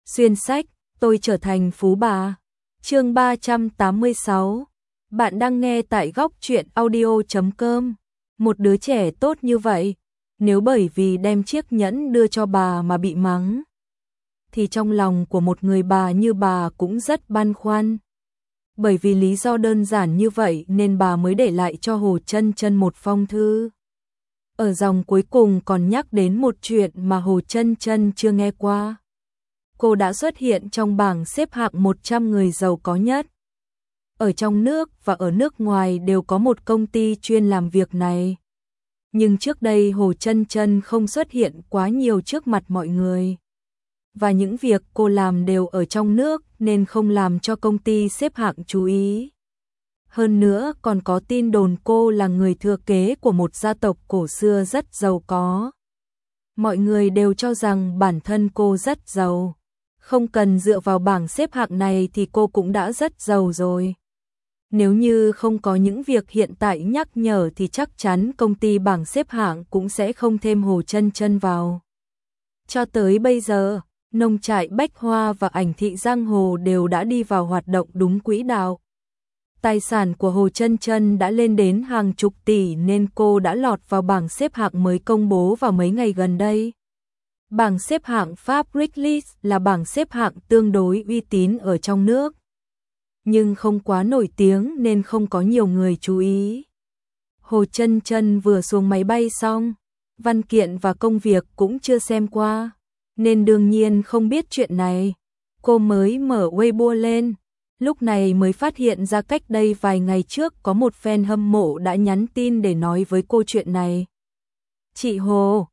Xuyên sách, tôi trở thành phú bà. Chương 386. Bạn đang nghe tại góc truyện audio.com. Một đứa trẻ tốt như vậy, nếu bởi vì đem chiếc nhẫn đưa cho bà mà bị mắng, thì trong lòng của một người bà như bà cũng rất băn khoăn. Bởi vì lý do đơn giản như vậy nên bà mới để lại cho Hồ Chân Chân một phong thư. Ở dòng cuối cùng còn nhắc đến một chuyện mà Hồ Chân Chân chưa nghe qua. Cô đã xuất hiện trong bảng xếp hạng 100 người giàu có nhất. Ở trong nước và ở nước ngoài đều có một công ty chuyên làm việc này. Nhưng trước đây Hồ Chân Chân không xuất hiện quá nhiều trước mặt mọi người. Và những việc cô làm đều ở trong nước nên không làm cho công ty xếp hạng chú ý. Hơn nữa còn có tin đồn cô là người thừa kế của một gia tộc cổ xưa rất giàu có. Mọi người đều cho rằng bản thân cô rất giàu. Không cần dựa vào bảng xếp hạng này thì cô cũng đã rất giàu rồi. Nếu như không có những việc hiện tại nhắc nhở thì chắc chắn công ty bảng xếp hạng cũng sẽ không thêm Hồ Chân Chân vào. Cho tới bây giờ, nông trại Bách Hoa và ảnh thị Giang Hồ đều đã đi vào hoạt động đúng quỹ đạo. Tài sản của Hồ Chân Chân đã lên đến hàng chục tỷ nên cô đã lọt vào bảng xếp hạng mới công bố vào mấy ngày gần đây. Bảng xếp hạng Fabric List là bảng xếp hạng tương đối uy tín ở trong nước, nhưng không quá nổi tiếng nên không có nhiều người chú ý. Hồ Chân Chân vừa xuống máy bay xong, văn kiện và công việc cũng chưa xem qua, nên đương nhiên không biết chuyện này. Cô mới mở Weibo lên, lúc này mới phát hiện ra cách đây vài ngày trước có một fan hâm mộ đã nhắn tin để nói với cô chuyện này. Chị Hồ,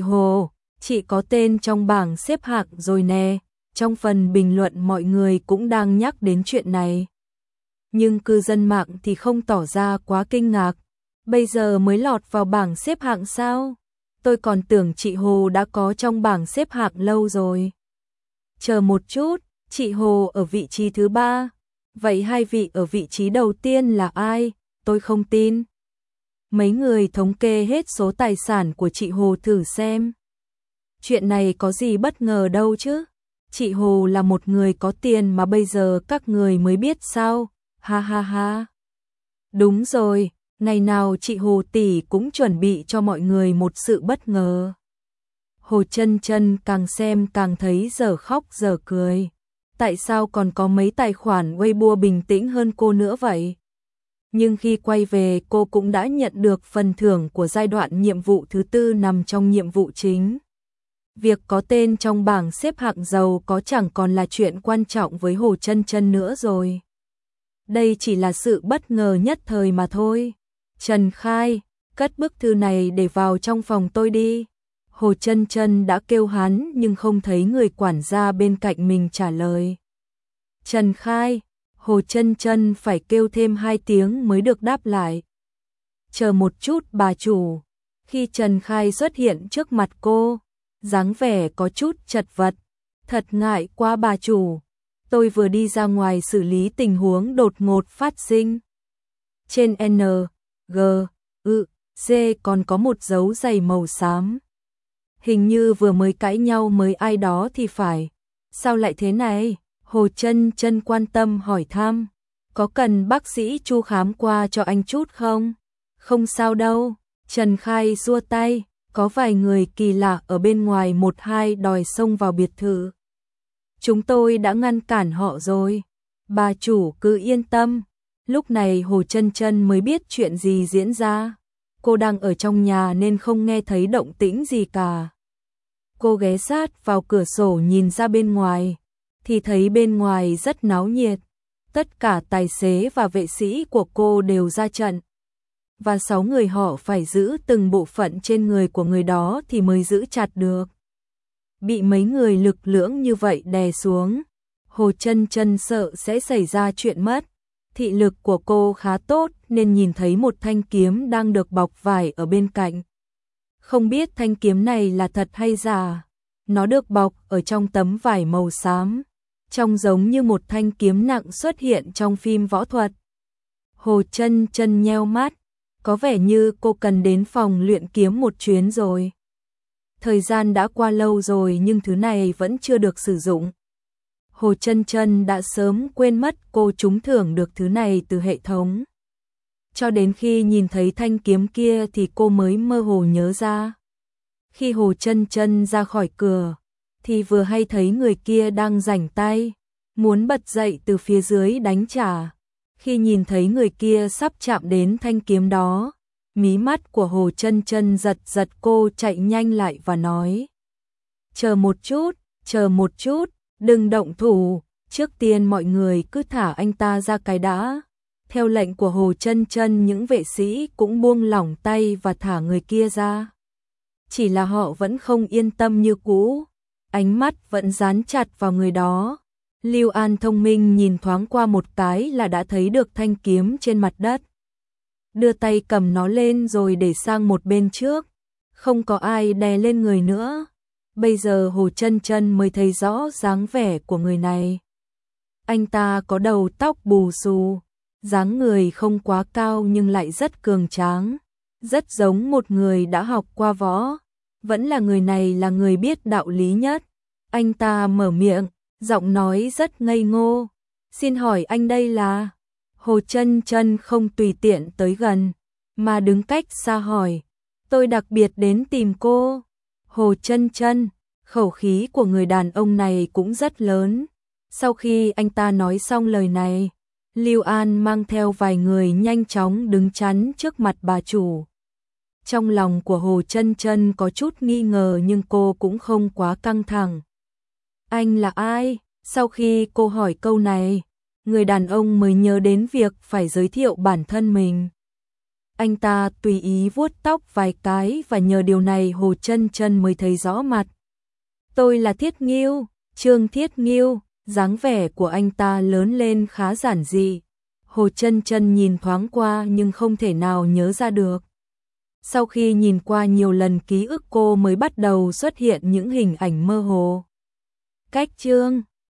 chị có tên trong bảng xếp hạng rồi nè. Trong phần bình luận mọi người cũng đang nhắc đến chuyện này. Nhưng cư dân mạng thì không tỏ ra quá kinh ngạc. Bây giờ mới lọt vào bảng xếp hạng sao? Tôi còn tưởng chị Hồ đã có trong bảng xếp hạng lâu rồi. Chờ một chút, chị Hồ ở vị trí thứ 3. Vậy hai vị ở vị trí đầu tiên là ai? Tôi không tin. Mấy người thống kê hết số tài sản của chị Hồ thử xem. Chuyện này có gì bất ngờ đâu chứ? Chị Hồ là một người có tiền mà bây giờ các người mới biết sao? Ha ha ha. Đúng rồi, ngày nào chị Hồ tỷ cũng chuẩn bị cho mọi người một sự bất ngờ. Hồ Chân Chân càng xem càng thấy dở khóc dở cười. Tại sao còn có mấy tài khoản Weibo bình tĩnh hơn cô nữa vậy? Nhưng khi quay về cô cũng đã nhận được phần thưởng của giai đoạn nhiệm vụ thứ 4 nằm trong nhiệm vụ chính. Việc có tên trong bảng xếp hạng giàu có chẳng còn là chuyện quan trọng với Hồ Chân Chân nữa rồi. Đây chỉ là sự bất ngờ nhất thời mà thôi. Trần Khai, cất bức thư này để vào trong phòng tôi đi. Hồ Chân Chân đã kêu hắn nhưng không thấy người quản gia bên cạnh mình trả lời. Trần Khai, Hồ Chân Chân phải kêu thêm 2 tiếng mới được đáp lại. Chờ một chút bà chủ. Khi Trần Khai xuất hiện trước mặt cô, dáng vẻ có chút chật vật. Thật ngại quá bà chủ. Tôi vừa đi ra ngoài xử lý tình huống đột ngột phát sinh. Trên N, G, U, C còn có một dấu giày màu xám. Hình như vừa mới cãi nhau với ai đó thì phải. Sao lại thế này? Hồ Chân Chân quan tâm hỏi thăm. Có cần bác sĩ Chu khám qua cho anh chút không? Không sao đâu. Trần Khai xua tay. Có vài người kỳ lạ ở bên ngoài 1-2 đòi xông vào biệt thự. Chúng tôi đã ngăn cản họ rồi. Bà chủ cứ yên tâm. Lúc này Hồ Chân Chân mới biết chuyện gì diễn ra. Cô đang ở trong nhà nên không nghe thấy động tĩnh gì cả. Cô ghé sát vào cửa sổ nhìn ra bên ngoài, thì thấy bên ngoài rất náo nhiệt. Tất cả tài xế và vệ sĩ của cô đều ra trận. Và 6 người họ phải giữ từng bộ phận trên người của người đó thì mới giữ chặt được. Bị mấy người lực lưỡng như vậy đè xuống, Hồ Chân Chân sợ sẽ xảy ra chuyện mất. Thị lực của cô khá tốt nên nhìn thấy một thanh kiếm đang được bọc vải ở bên cạnh. Không biết thanh kiếm này là thật hay giả. Nó được bọc ở trong tấm vải màu xám, trông giống như một thanh kiếm nặng xuất hiện trong phim võ thuật. Hồ Chân Chân nheo mắt. Có vẻ như cô cần đến phòng luyện kiếm một chuyến rồi. Thời gian đã qua lâu rồi nhưng thứ này vẫn chưa được sử dụng. Hồ Chân Chân đã sớm quên mất cô trúng thưởng được thứ này từ hệ thống. Cho đến khi nhìn thấy thanh kiếm kia thì cô mới mơ hồ nhớ ra. Khi Hồ Chân Chân ra khỏi cửa, thì vừa hay thấy người kia đang rảnh tay, muốn bật dậy từ phía dưới đánh trả. Khi nhìn thấy người kia sắp chạm đến thanh kiếm đó, mí mắt của Hồ Chân Chân giật giật, cô chạy nhanh lại và nói: chờ một chút, đừng động thủ, trước tiên mọi người cứ thả anh ta ra cái đã. Theo lệnh của Hồ Chân Chân, những vệ sĩ cũng buông lỏng tay và thả người kia ra. Chỉ là họ vẫn không yên tâm như cũ, ánh mắt vẫn dán chặt vào người đó. Lưu An thông minh nhìn thoáng qua một cái là đã thấy được thanh kiếm trên mặt đất. Đưa tay cầm nó lên rồi để sang một bên trước, không có ai đè lên người nữa. Bây giờ Hồ Chân Chân mới thấy rõ dáng vẻ của người này. Anh ta có đầu tóc bù xù, dáng người không quá cao nhưng lại rất cường tráng, rất giống một người đã học qua võ. Vẫn là người này là người biết đạo lý nhất. Anh ta mở miệng, giọng nói rất ngây ngô: xin hỏi anh đây là? Hồ Chân Chân không tùy tiện tới gần, mà đứng cách xa hỏi: tôi đặc biệt đến tìm cô. Hồ Chân Chân, khẩu khí của người đàn ông này cũng rất lớn. Sau khi anh ta nói xong lời này, Lưu An mang theo vài người nhanh chóng đứng chắn trước mặt bà chủ. Trong lòng của Hồ Chân Chân có chút nghi ngờ nhưng cô cũng không quá căng thẳng. Anh là ai? Sau khi cô hỏi câu này, người đàn ông mới nhớ đến việc phải giới thiệu bản thân mình. Anh ta tùy ý vuốt tóc vài cái và nhờ điều này Hồ Chân Chân mới thấy rõ mặt. Tôi là Thiết Nghiêu, Trương Thiết Nghiêu. Dáng vẻ của anh ta lớn lên khá giản dị. Hồ Chân Chân nhìn thoáng qua nhưng không thể nào nhớ ra được. Sau khi nhìn qua nhiều lần ký ức cô mới bắt đầu xuất hiện những hình ảnh mơ hồ. Cách Trương